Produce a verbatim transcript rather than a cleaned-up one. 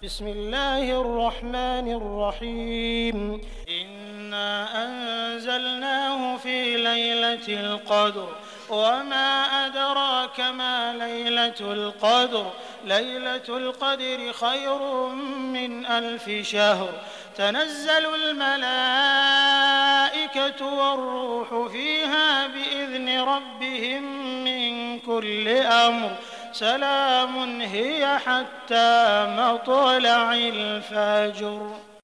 بسم الله الرحمن الرحيم إنا أنزلناه في ليلة القدر وما أدراك ما ليلة القدر ليلة القدر خير من ألف شهر تنزل الملائكة والروح فيها بإذن ربهم من كل أمر سلام هي حتى مطلع الفجر.